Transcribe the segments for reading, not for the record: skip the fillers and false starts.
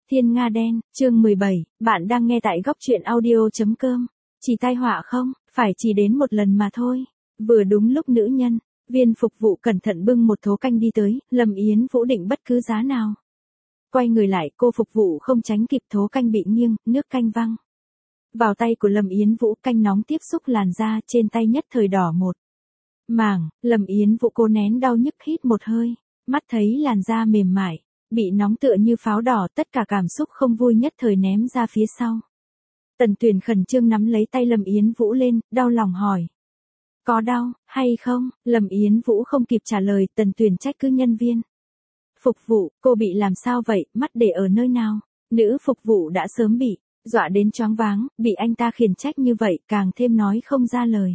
Thiên Nga Đen, chương 17, bạn đang nghe tại góc truyện audio.com. Chỉ tai họa không, phải chỉ đến một lần mà thôi. Vừa đúng lúc nữ nhân, viên phục vụ cẩn thận bưng một thố canh đi tới, Lâm Yến Vũ định bất cứ giá nào. Quay người lại, cô phục vụ không tránh kịp, thố canh bị nghiêng, nước canh văng vào tay của Lâm Yến Vũ, canh nóng tiếp xúc làn da trên tay nhất thời đỏ một mảng. Lâm Yến Vũ cố nén đau nhức hít một hơi, mắt thấy làn da mềm mại, bị nóng tựa như pháo đỏ, tất cả cảm xúc không vui nhất thời ném ra phía sau. Tần Tuyền khẩn trương nắm lấy tay Lâm Yến Vũ lên, đau lòng hỏi. Có đau, hay không? Lâm Yến Vũ không kịp trả lời, Tần Tuyền trách cứ nhân viên phục vụ, cô bị làm sao vậy, mắt để ở nơi nào? Nữ phục vụ đã sớm bị dọa đến choáng váng, bị anh ta khiển trách như vậy, càng thêm nói không ra lời.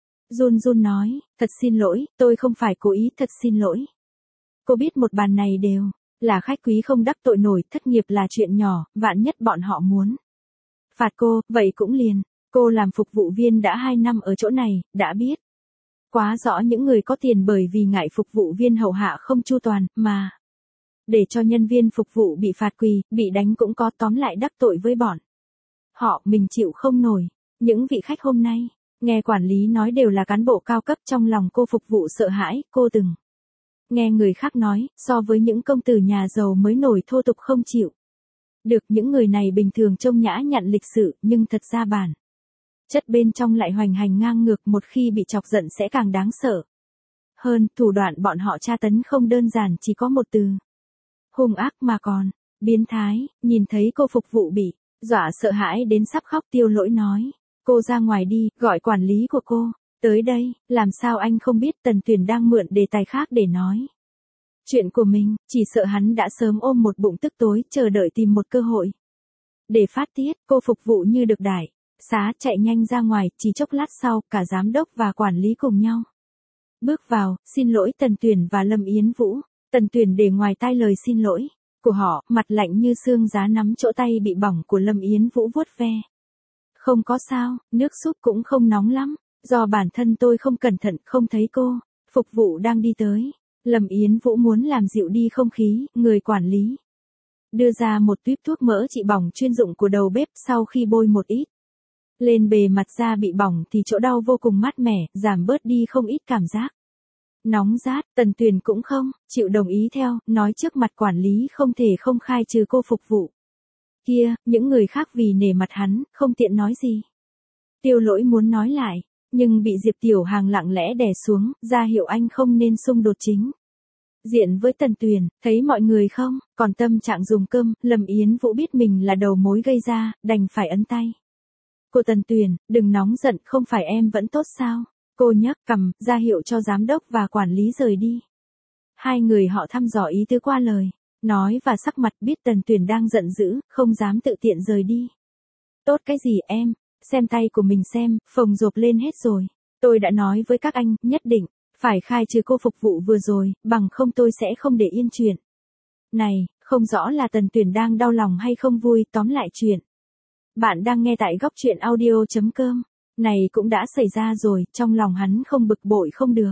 Run run nói, thật xin lỗi, tôi không phải cố ý, thật xin lỗi. Cô biết một bàn này đều là khách quý không đắc tội nổi, thất nghiệp là chuyện nhỏ, vạn nhất bọn họ muốn phạt cô, vậy cũng liền. Cô làm phục vụ viên đã 2 năm ở chỗ này, đã biết quá rõ những người có tiền bởi vì ngại phục vụ viên hậu hạ không chu toàn, mà để cho nhân viên phục vụ bị phạt quỳ, bị đánh cũng có, tóm lại đắc tội với bọn họ, mình chịu không nổi. Những vị khách hôm nay, nghe quản lý nói đều là cán bộ cao cấp, trong lòng cô phục vụ sợ hãi, cô từng nghe người khác nói, so với những công tử nhà giàu mới nổi thô tục không chịu được, những người này bình thường trông nhã nhặn lịch sự, nhưng thật ra bản chất bên trong lại hoành hành ngang ngược, một khi bị chọc giận sẽ càng đáng sợ hơn. Thủ đoạn bọn họ tra tấn không đơn giản chỉ có một từ hung ác mà còn biến thái. Nhìn thấy cô phục vụ bị dọa sợ hãi đến sắp khóc, Tiêu Lỗi nói, cô ra ngoài đi, gọi quản lý của cô tới đây. Làm sao anh không biết Tần Tuyền đang mượn đề tài khác để nói chuyện của mình, chỉ sợ hắn đã sớm ôm một bụng tức tối, chờ đợi tìm một cơ hội để phát tiết. Cô phục vụ như được đại xá chạy nhanh ra ngoài, chỉ chốc lát sau, cả giám đốc và quản lý cùng nhau bước vào. Xin lỗi Tần Tuyền và Lâm Yến Vũ. Tần Tuyền để ngoài tai lời xin lỗi của họ, mặt lạnh như xương giá, nắm chỗ tay bị bỏng của Lâm Yến Vũ vuốt ve. Không có sao, nước súp cũng không nóng lắm, do bản thân tôi không cẩn thận, không thấy cô phục vụ đang đi tới. Lâm Yến Vũ muốn làm dịu đi không khí, người quản lý đưa ra một tuýp thuốc mỡ trị bỏng chuyên dụng của đầu bếp, sau khi bôi một ít lên bề mặt da bị bỏng thì chỗ đau vô cùng mát mẻ, giảm bớt đi không ít cảm giác nóng rát. Tần Tuyền cũng không chịu đồng ý theo, nói trước mặt quản lý không thể không khai trừ cô phục vụ kia, những người khác vì nể mặt hắn, không tiện nói gì. Tiêu Lỗi muốn nói lại, nhưng bị Diệp Tiểu Hàng lặng lẽ đè xuống, ra hiệu anh không nên xung đột chính diện với Tần Tuyền. Thấy mọi người không còn tâm trạng dùng cơm, Lâm Yến Vũ biết mình là đầu mối gây ra, đành phải ấn tay cô Tần Tuyền, đừng nóng giận, không phải em vẫn tốt sao? Cô nhấc cằm, ra hiệu cho giám đốc và quản lý rời đi. Hai người họ thăm dò ý tứ qua lời nói và sắc mặt, biết Tần Tuyền đang giận dữ, không dám tự tiện rời đi. Tốt cái gì em, xem tay của mình xem, phồng rộp lên hết rồi. Tôi đã nói với các anh, nhất định phải khai trừ cô phục vụ vừa rồi, bằng không tôi sẽ không để yên chuyện này. Không rõ là Tần Tuyền đang đau lòng hay không vui, tóm lại chuyện bạn đang nghe tại góc truyện audio.com này cũng đã xảy ra rồi, trong lòng hắn không bực bội không được.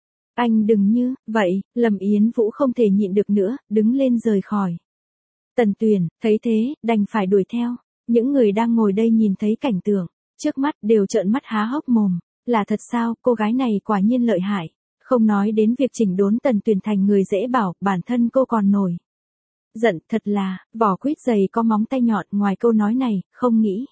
Anh đừng như vậy. Lâm Yến Vũ không thể nhịn được nữa, đứng lên rời khỏi. Tần Tuyền thấy thế, đành phải đuổi theo. Những người đang ngồi đây nhìn thấy cảnh tượng trước mắt đều trợn mắt há hốc mồm. Là thật sao, cô gái này quả nhiên lợi hại. Không nói đến việc chỉnh đốn Tần Tuyền thành người dễ bảo, bản thân cô còn nổi giận, thật là vỏ quýt dày có móng tay nhọn. Ngoài câu nói này, không nghĩ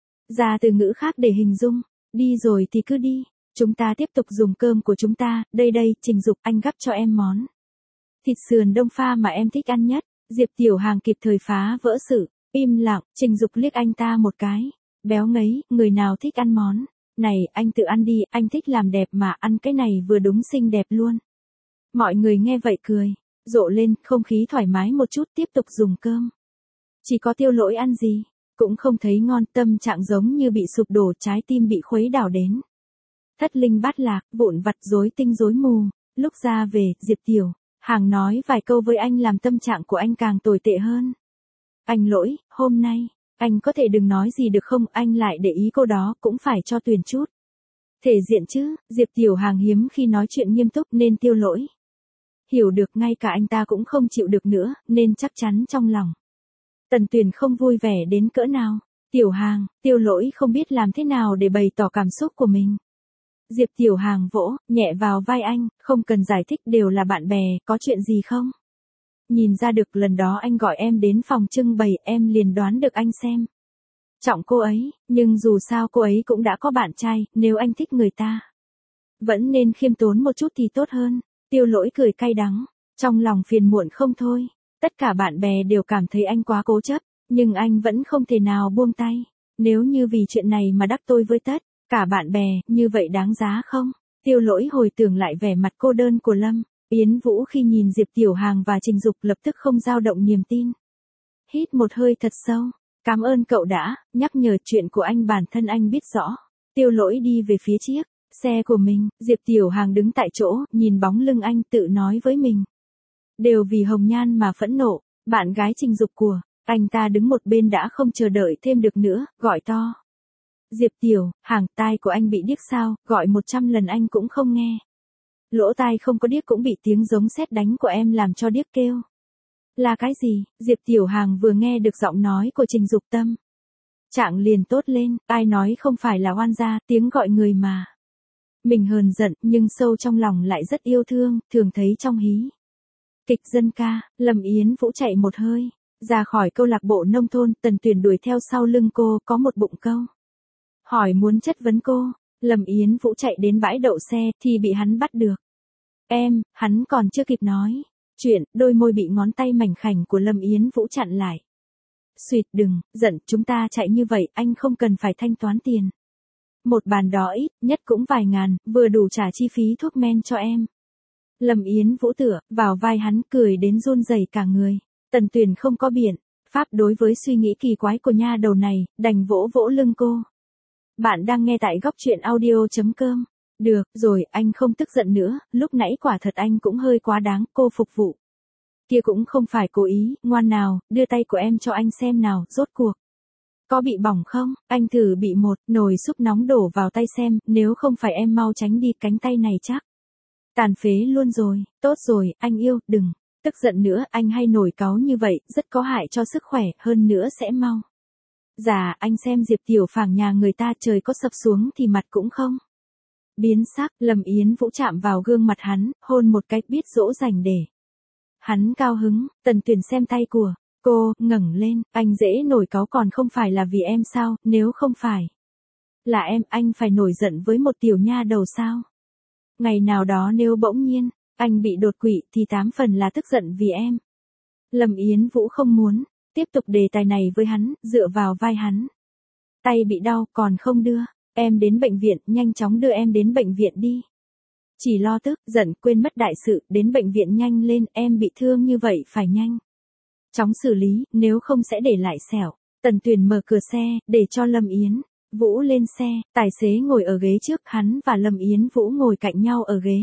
ra từ ngữ khác để hình dung. Đi rồi thì cứ đi, chúng ta tiếp tục dùng cơm của chúng ta. Đây đây, Trình Dục, anh gắp cho em món thịt sườn đông pha mà em thích ăn nhất. Diệp Tiểu Hàng kịp thời phá vỡ sự im lặng. Trình Dục liếc anh ta một cái, béo ngấy, người nào thích ăn món này, anh tự ăn đi, anh thích làm đẹp mà, ăn cái này vừa đúng xinh đẹp luôn. Mọi người nghe vậy cười rộ lên, không khí thoải mái một chút, tiếp tục dùng cơm. Chỉ có Tiêu Lỗi ăn gì cũng không thấy ngon, tâm trạng giống như bị sụp đổ, trái tim bị khuấy đảo đến thất linh bát lạc, vụn vặt rối tinh rối mù. Lúc ra về, Diệp Tiểu Hàng nói vài câu với anh làm tâm trạng của anh càng tồi tệ hơn. Anh Lỗi, hôm nay anh có thể đừng nói gì được không? Anh lại để ý cô đó, cũng phải cho Tuyền chút thể diện chứ. Diệp Tiểu Hàng hiếm khi nói chuyện nghiêm túc, nên Tiêu Lỗi hiểu được, ngay cả anh ta cũng không chịu được nữa, nên chắc chắn trong lòng Tần Tuyền không vui vẻ đến cỡ nào. Tiểu Hàng, Tiêu Lỗi không biết làm thế nào để bày tỏ cảm xúc của mình. Diệp Tiểu Hàng vỗ nhẹ vào vai anh, không cần giải thích, đều là bạn bè, có chuyện gì không? Nhìn ra được lần đó anh gọi em đến phòng trưng bày, em liền đoán được anh xem trọng cô ấy, nhưng dù sao cô ấy cũng đã có bạn trai, nếu anh thích người ta, vẫn nên khiêm tốn một chút thì tốt hơn. Tiêu Lỗi cười cay đắng, trong lòng phiền muộn không thôi. Tất cả bạn bè đều cảm thấy anh quá cố chấp, nhưng anh vẫn không thể nào buông tay. Nếu như vì chuyện này mà đắc tội với tất cả bạn bè, như vậy đáng giá không? Tiêu Lỗi hồi tưởng lại vẻ mặt cô đơn của Lâm Yến Vũ khi nhìn Diệp Tiểu Hàng và Trình Dục, lập tức không dao động niềm tin. Hít một hơi thật sâu. Cảm ơn cậu đã nhắc nhở, chuyện của anh bản thân anh biết rõ. Tiêu Lỗi đi về phía chiếc xe của mình, Diệp Tiểu Hàng đứng tại chỗ, nhìn bóng lưng anh, tự nói với mình. Đều vì Hồng Nhan mà phẫn nộ, bạn gái Trình Dục của anh ta đứng một bên đã không chờ đợi thêm được nữa, gọi to. Diệp Tiểu Hàng, tai của anh bị điếc sao, gọi 100 lần anh cũng không nghe. Lỗ tai không có điếc cũng bị tiếng giống sét đánh của em làm cho điếc kêu. Là cái gì? Diệp Tiểu Hàng vừa nghe được giọng nói của Trình Dục, tâm trạng liền tốt lên, ai nói không phải là oan gia, tiếng gọi người mà. Mình hờn giận, nhưng sâu trong lòng lại rất yêu thương, thường thấy trong hí kịch dân ca. Lâm Yến Vũ chạy một hơi ra khỏi câu lạc bộ nông thôn, Tần Tuyền đuổi theo sau lưng cô, có một bụng câu hỏi muốn chất vấn cô. Lâm Yến Vũ chạy đến bãi đậu xe thì bị hắn bắt được. Hắn còn chưa kịp nói chuyện, đôi môi bị ngón tay mảnh khảnh của Lâm Yến Vũ chặn lại. Xuyệt, đừng giận, chúng ta chạy như vậy, anh không cần phải thanh toán tiền. Một bàn đó ít nhất cũng vài ngàn, vừa đủ trả chi phí thuốc men cho em. Lâm Yến Vũ tựa vào vai hắn, cười đến run rẩy cả người. Tần Tuyền không có biện pháp đối với suy nghĩ kỳ quái của nha đầu này, đành vỗ vỗ lưng cô. Bạn đang nghe tại góc truyện audio.com. Được rồi, anh không tức giận nữa, lúc nãy quả thật anh cũng hơi quá đáng, cô phục vụ kia cũng không phải cố ý, ngoan nào, đưa tay của em cho anh xem nào, rốt cuộc có bị bỏng không? Anh thử bị một nồi súp nóng đổ vào tay xem, nếu không phải em mau tránh đi, cánh tay này chắc tàn phế luôn rồi. Tốt rồi, anh yêu, đừng tức giận nữa, anh hay nổi cáu như vậy, rất có hại cho sức khỏe, hơn nữa sẽ mau già. Anh xem Diệp Tiểu Phàng nhà người ta, trời có sập xuống thì mặt cũng không biến sắc. Lâm Yến Vũ chạm vào gương mặt hắn, hôn một cái, biết dỗ dành để hắn cao hứng. Tần Tuyền xem tay của cô, ngẩng lên, anh dễ nổi cáu còn không phải là vì em sao, nếu không phải là em, anh phải nổi giận với một tiểu nha đầu sao? Ngày nào đó nếu bỗng nhiên anh bị đột quỵ thì 8 phần là tức giận vì em. Lâm Yến Vũ không muốn tiếp tục đề tài này với hắn, dựa vào vai hắn. Tay bị đau, còn không đưa em đến bệnh viện, nhanh chóng đưa em đến bệnh viện đi. Chỉ lo tức giận, quên mất đại sự, đến bệnh viện nhanh lên, em bị thương như vậy phải nhanh chóng xử lý, nếu không sẽ để lại sẹo. Tần Tuyền mở cửa xe, để cho Lâm Yến Vũ lên xe, tài xế ngồi ở ghế trước, hắn và Lâm Yến Vũ ngồi cạnh nhau ở ghế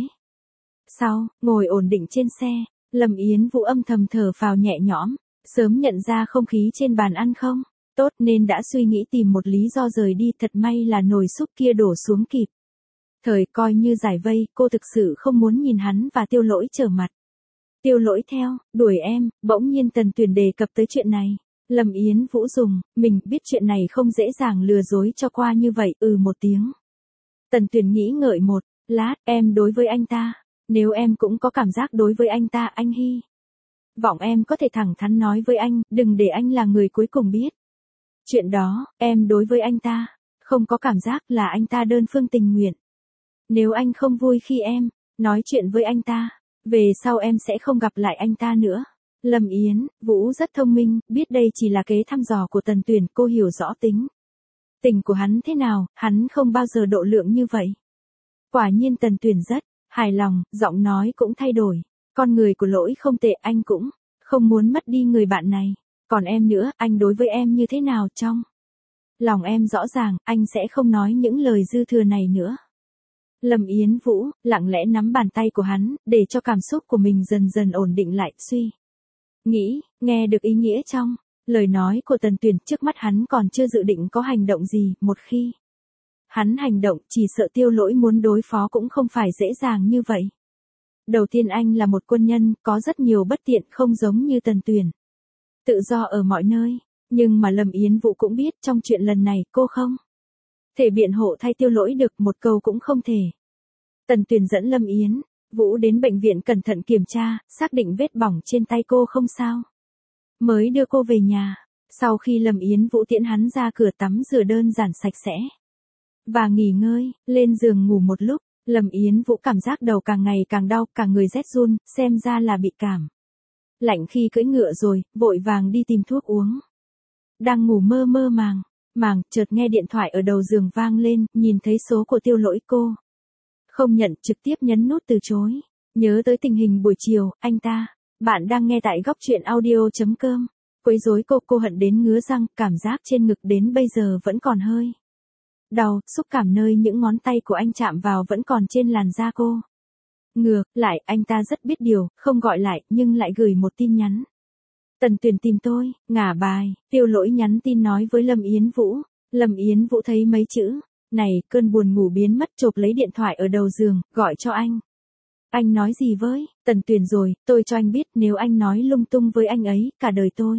sau, ngồi ổn định trên xe. Lâm Yến Vũ âm thầm thở phào nhẹ nhõm, sớm nhận ra không khí trên bàn ăn không tốt nên đã suy nghĩ tìm một lý do rời đi, thật may là nồi súp kia đổ xuống kịp thời, coi như giải vây. Cô thực sự không muốn nhìn hắn và Tiêu Lỗi trở mặt. Tiêu Lỗi theo đuổi em, bỗng nhiên Tần Tuyền đề cập tới chuyện này. Lâm Yến Vũ dùng mình biết chuyện này không dễ dàng lừa dối cho qua như vậy, một tiếng. Tần Tuyền nghĩ ngợi một lát, em đối với anh ta, nếu em cũng có cảm giác đối với anh ta, anh hy vọng em có thể thẳng thắn nói với anh, đừng để anh là người cuối cùng biết chuyện đó. Em đối với anh ta không có cảm giác, là anh ta đơn phương tình nguyện. Nếu anh không vui khi em nói chuyện với anh ta, về sau em sẽ không gặp lại anh ta nữa. Lâm Yến Vũ rất thông minh, biết đây chỉ là kế thăm dò của Tần Tuyền, cô hiểu rõ tính tình của hắn thế nào, hắn không bao giờ độ lượng như vậy. Quả nhiên Tần Tuyền rất hài lòng, giọng nói cũng thay đổi. Con người của Lỗi không tệ, anh cũng không muốn mất đi người bạn này. Còn em nữa, anh đối với em như thế nào, trong lòng em rõ ràng, anh sẽ không nói những lời dư thừa này nữa. Lâm Yến Vũ lặng lẽ nắm bàn tay của hắn, để cho cảm xúc của mình dần dần ổn định lại, suy nghĩ, nghe được ý nghĩa trong lời nói của Tần Tuyền. Trước mắt hắn còn chưa dự định có hành động gì, một khi hắn hành động, chỉ sợ Tiêu Lỗi muốn đối phó cũng không phải dễ dàng như vậy. Đầu tiên, anh là một quân nhân, có rất nhiều bất tiện, không giống như Tần Tuyền tự do ở mọi nơi. Nhưng mà Lâm Yến Vũ cũng biết trong chuyện lần này cô không thể biện hộ thay Tiêu Lỗi được, một câu cũng không thể. Tần Tuyền dẫn Lâm Yến Vũ đến bệnh viện cẩn thận kiểm tra, xác định vết bỏng trên tay cô không sao, mới đưa cô về nhà. Sau khi Lâm Yến Vũ tiễn hắn ra cửa tắm rửa đơn giản sạch sẽ và nghỉ ngơi, lên giường ngủ một lúc, Lâm Yến Vũ cảm giác đầu càng ngày càng đau, cả người rét run, xem ra là bị cảm lạnh khi cưỡi ngựa rồi, vội vàng đi tìm thuốc uống. Đang ngủ mơ mơ màng, chợt nghe điện thoại ở đầu giường vang lên, nhìn thấy số của Tiêu Lỗi cô không nhận, trực tiếp nhấn nút từ chối. Nhớ tới tình hình buổi chiều, anh ta, bạn đang nghe tại góc truyện audio.com. Quấy rối cô hận đến ngứa răng, cảm giác trên ngực đến bây giờ vẫn còn hơi đau, xúc cảm nơi những ngón tay của anh chạm vào vẫn còn trên làn da cô. Ngược lại, anh ta rất biết điều, không gọi lại, nhưng lại gửi một tin nhắn. Tần Tuyền tìm tôi, ngả bài, Tiêu Lỗi nhắn tin nói với Lâm Yến Vũ. Lâm Yến Vũ thấy mấy chữ này, cơn buồn ngủ biến mất, chộp lấy điện thoại ở đầu giường, gọi cho anh. Anh nói gì với Tần Tuyền rồi, tôi cho anh biết nếu anh nói lung tung với anh ấy, cả đời tôi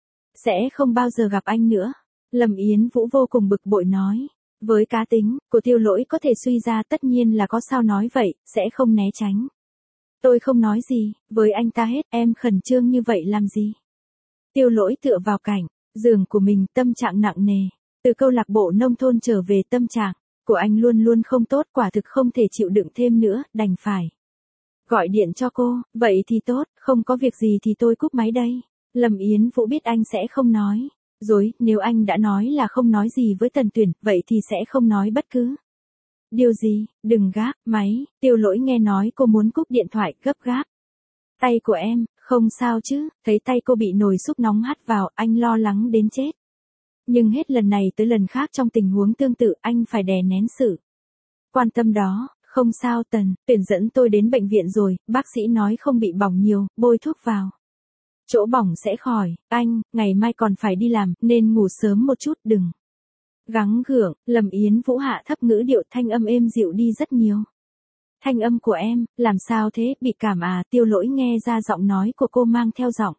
sẽ không bao giờ gặp anh nữa. Lâm Yến Vũ vô cùng bực bội nói. Với cá tính của Tiêu Lỗi có thể suy ra tất nhiên là có sao nói vậy, sẽ không né tránh. Tôi không nói gì với anh ta hết, em khẩn trương như vậy làm gì? Tiêu Lỗi tựa vào cạnh giường của mình, tâm trạng nặng nề. Từ câu lạc bộ nông thôn trở về, tâm trạng của anh luôn luôn không tốt, quả thực không thể chịu đựng thêm nữa, đành phải gọi điện cho cô. Vậy thì tốt, không có việc gì thì tôi cúp máy đây. Lâm Yến Vũ biết anh sẽ không nói dối, nếu anh đã nói là không nói gì với Tần Tuyền, vậy thì sẽ không nói bất cứ điều gì. Đừng gác máy, Tiêu Lỗi nghe nói cô muốn cúp điện thoại, gấp gáp. Tay của em, không sao chứ? Thấy tay cô bị nồi súp nóng hắt vào, anh lo lắng đến chết. Nhưng hết lần này tới lần khác trong tình huống tương tự, anh phải đè nén sự quan tâm đó. Không sao Tần Tuyền dẫn tôi đến bệnh viện rồi, bác sĩ nói không bị bỏng nhiều, bôi thuốc vào chỗ bỏng sẽ khỏi. Anh, ngày mai còn phải đi làm, nên ngủ sớm một chút, đừng gắng gượng. Lâm Yến Vũ hạ thấp ngữ điệu, thanh âm êm dịu đi rất nhiều. Thanh âm của em, làm sao thế, bị cảm à? Tiêu Lỗi nghe ra giọng nói của cô mang theo giọng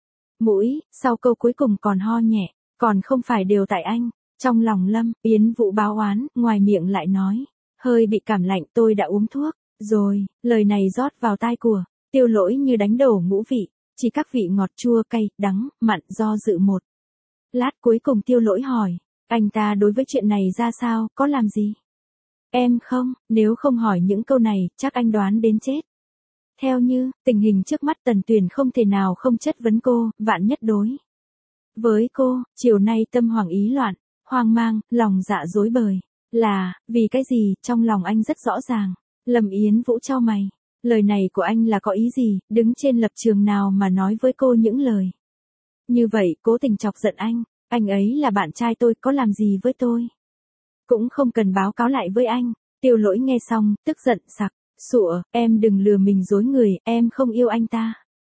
mũi, sau câu cuối cùng còn ho nhẹ, còn không phải đều tại anh. Trong lòng Lâm Yến Vũ báo oán, ngoài miệng lại nói, hơi bị cảm lạnh, tôi đã uống thuốc rồi. Lời này rót vào tai của Tiêu Lỗi như đánh đổ ngũ vị, chỉ các vị ngọt chua cay, đắng, mặn, do dự một lát cuối cùng Tiêu Lỗi hỏi, anh ta đối với chuyện này ra sao, có làm gì em không? Nếu không hỏi những câu này, chắc anh đoán đến chết. Theo như tình hình trước mắt, Tần Tuyền không thể nào không chất vấn cô, vạn nhất đối với cô, chiều nay tâm hoảng ý loạn, hoang mang, lòng dạ rối bời, là vì cái gì? Trong lòng anh rất rõ ràng. Lâm Yến Vũ chau mày, lời này của anh là có ý gì? Đứng trên lập trường nào mà nói với cô những lời như vậy, cố tình chọc giận anh ấy là bạn trai tôi, có làm gì với tôi cũng không cần báo cáo lại với anh. Tiêu Lỗi nghe xong, tức giận sặc sụa, em đừng lừa mình dối người, em không yêu anh ta.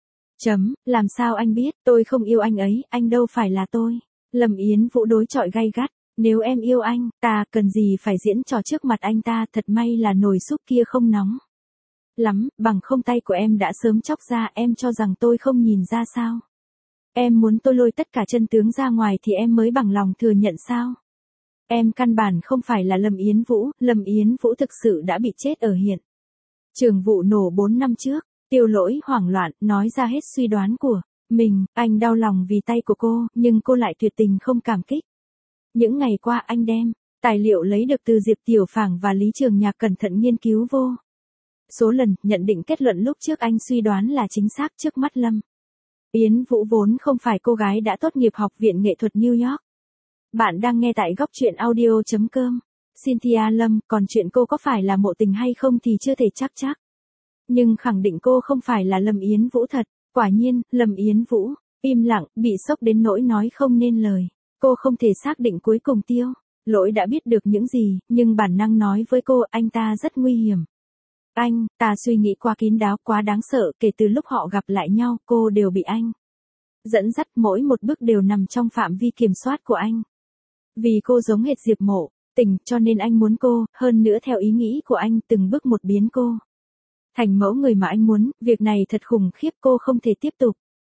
Làm sao anh biết, tôi không yêu anh ấy, anh đâu phải là tôi. Lâm Yến Vũ đối chọi gay gắt, nếu em yêu anh ta, cần gì phải diễn trò trước mặt anh ta, thật may là nồi súp kia không nóng lắm, bằng không tay của em đã sớm chóc ra, em cho rằng tôi không nhìn ra sao? Em muốn tôi lôi tất cả chân tướng ra ngoài thì em mới bằng lòng thừa nhận sao? Em căn bản không phải là Lâm Yến Vũ thực sự đã bị chết ở hiện trường vụ nổ 4 năm trước. Tiêu Lỗi hoảng loạn, nói ra hết suy đoán của mình, anh đau lòng vì tay của cô, nhưng cô lại tuyệt tình không cảm kích. Những ngày qua anh đem tài liệu lấy được từ Diệp Tiểu Phảng và Lý Trường Nhạc cẩn thận nghiên cứu vô số lần, nhận định kết luận lúc trước anh suy đoán là chính xác. Trước mắt Lâm Yến Vũ vốn không phải cô gái đã tốt nghiệp Học viện Nghệ thuật New York. Bạn đang nghe tại góc truyện audio.com. Cynthia Lâm, còn chuyện cô có phải là mộ tình hay không thì chưa thể chắc. Nhưng khẳng định cô không phải là Lâm Yến Vũ thật. Quả nhiên, Lâm Yến Vũ im lặng, bị sốc đến nỗi nói không nên lời. Cô không thể xác định cuối cùng Tiêu Lỗi đã biết được những gì, nhưng bản năng nói với cô, anh ta rất nguy hiểm. Anh ta suy nghĩ quá kín đáo, quá đáng sợ, kể từ lúc họ gặp lại nhau, cô đều bị anh dẫn dắt, mỗi một bước đều nằm trong phạm vi kiểm soát của anh. Vì cô giống hệt Diệp Mộ Tình, cho nên anh muốn cô, hơn nữa theo ý nghĩ của anh, từng bước một biến cô thành mẫu người mà anh muốn. Việc này thật khủng khiếp, cô không thể tiếp tục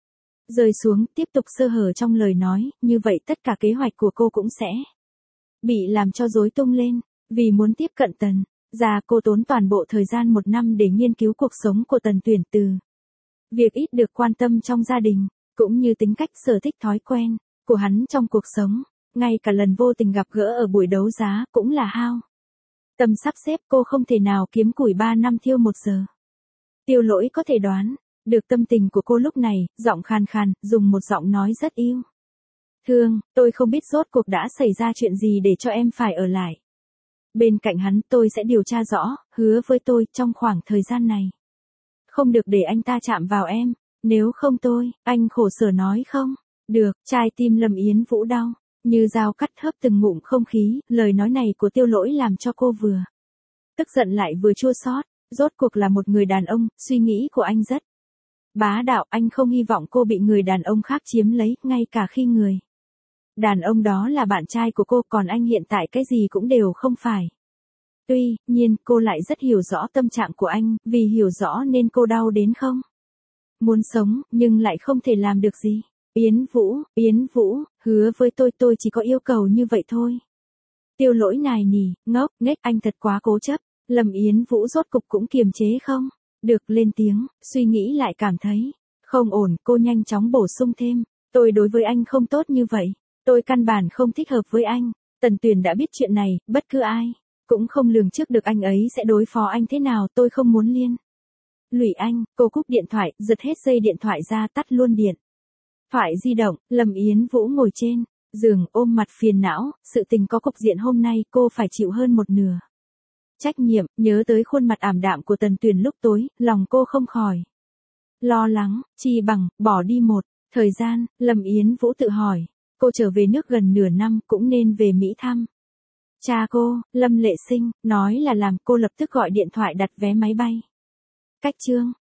rơi xuống, tiếp tục sơ hở trong lời nói, như vậy tất cả kế hoạch của cô cũng sẽ bị làm cho rối tung lên. Vì muốn tiếp cận Tần gia, cô tốn toàn bộ thời gian 1 năm để nghiên cứu cuộc sống của Tần Tuyển, từ việc ít được quan tâm trong gia đình, cũng như tính cách, sở thích, thói quen của hắn trong cuộc sống. Ngay cả lần vô tình gặp gỡ ở buổi đấu giá cũng là hao tâm sắp xếp, cô không thể nào kiếm củi 3 năm thiêu 1 giờ. Tiêu Lỗi có thể đoán được tâm tình của cô lúc này, giọng khàn khàn, dùng một giọng nói rất yêu thương, tôi không biết rốt cuộc đã xảy ra chuyện gì để cho em phải ở lại bên cạnh hắn, tôi sẽ điều tra rõ, hứa với tôi, trong khoảng thời gian này không được để anh ta chạm vào em, nếu không tôi, anh khổ sở nói không được. Trái tim Lâm Yến Vũ đau như dao cắt hớp từng ngụm không khí, lời nói này của Tiêu Lỗi làm cho cô vừa tức giận lại vừa chua xót. Rốt cuộc là một người đàn ông, suy nghĩ của anh rất bá đạo, anh không hy vọng cô bị người đàn ông khác chiếm lấy, ngay cả khi người đàn ông đó là bạn trai của cô, còn anh hiện tại cái gì cũng đều không phải. Tuy nhiên, cô lại rất hiểu rõ tâm trạng của anh, vì hiểu rõ nên cô đau đến không muốn sống, nhưng lại không thể làm được gì. Yến Vũ, hứa với tôi chỉ có yêu cầu như vậy thôi. Tiêu Lỗi nài nỉ, ngốc nghếch, anh thật quá cố chấp. Lâm Yến Vũ rốt cục cũng kiềm chế không được lên tiếng, suy nghĩ lại cảm thấy không ổn, cô nhanh chóng bổ sung thêm, tôi đối với anh không tốt như vậy, tôi căn bản không thích hợp với anh. Tần Tuyền đã biết chuyện này, bất cứ ai cũng không lường trước được anh ấy sẽ đối phó anh thế nào, tôi không muốn liên lụy anh. Cô cúp điện thoại, giật hết dây điện thoại ra, tắt luôn điện thoại di động. Lâm Yến Vũ ngồi trên giường ôm mặt phiền não, sự tình có cục diện hôm nay cô phải chịu hơn một nửa trách nhiệm. Nhớ tới khuôn mặt ảm đạm của Tần Tuyền lúc tối, lòng cô không khỏi lo lắng, chi bằng bỏ đi một thời gian. Lâm Yến Vũ tự hỏi, cô trở về nước gần nửa năm, cũng nên về Mỹ thăm cha cô. Lâm Lệ Sinh nói là làm, cô lập tức gọi điện thoại đặt vé máy bay cách Chương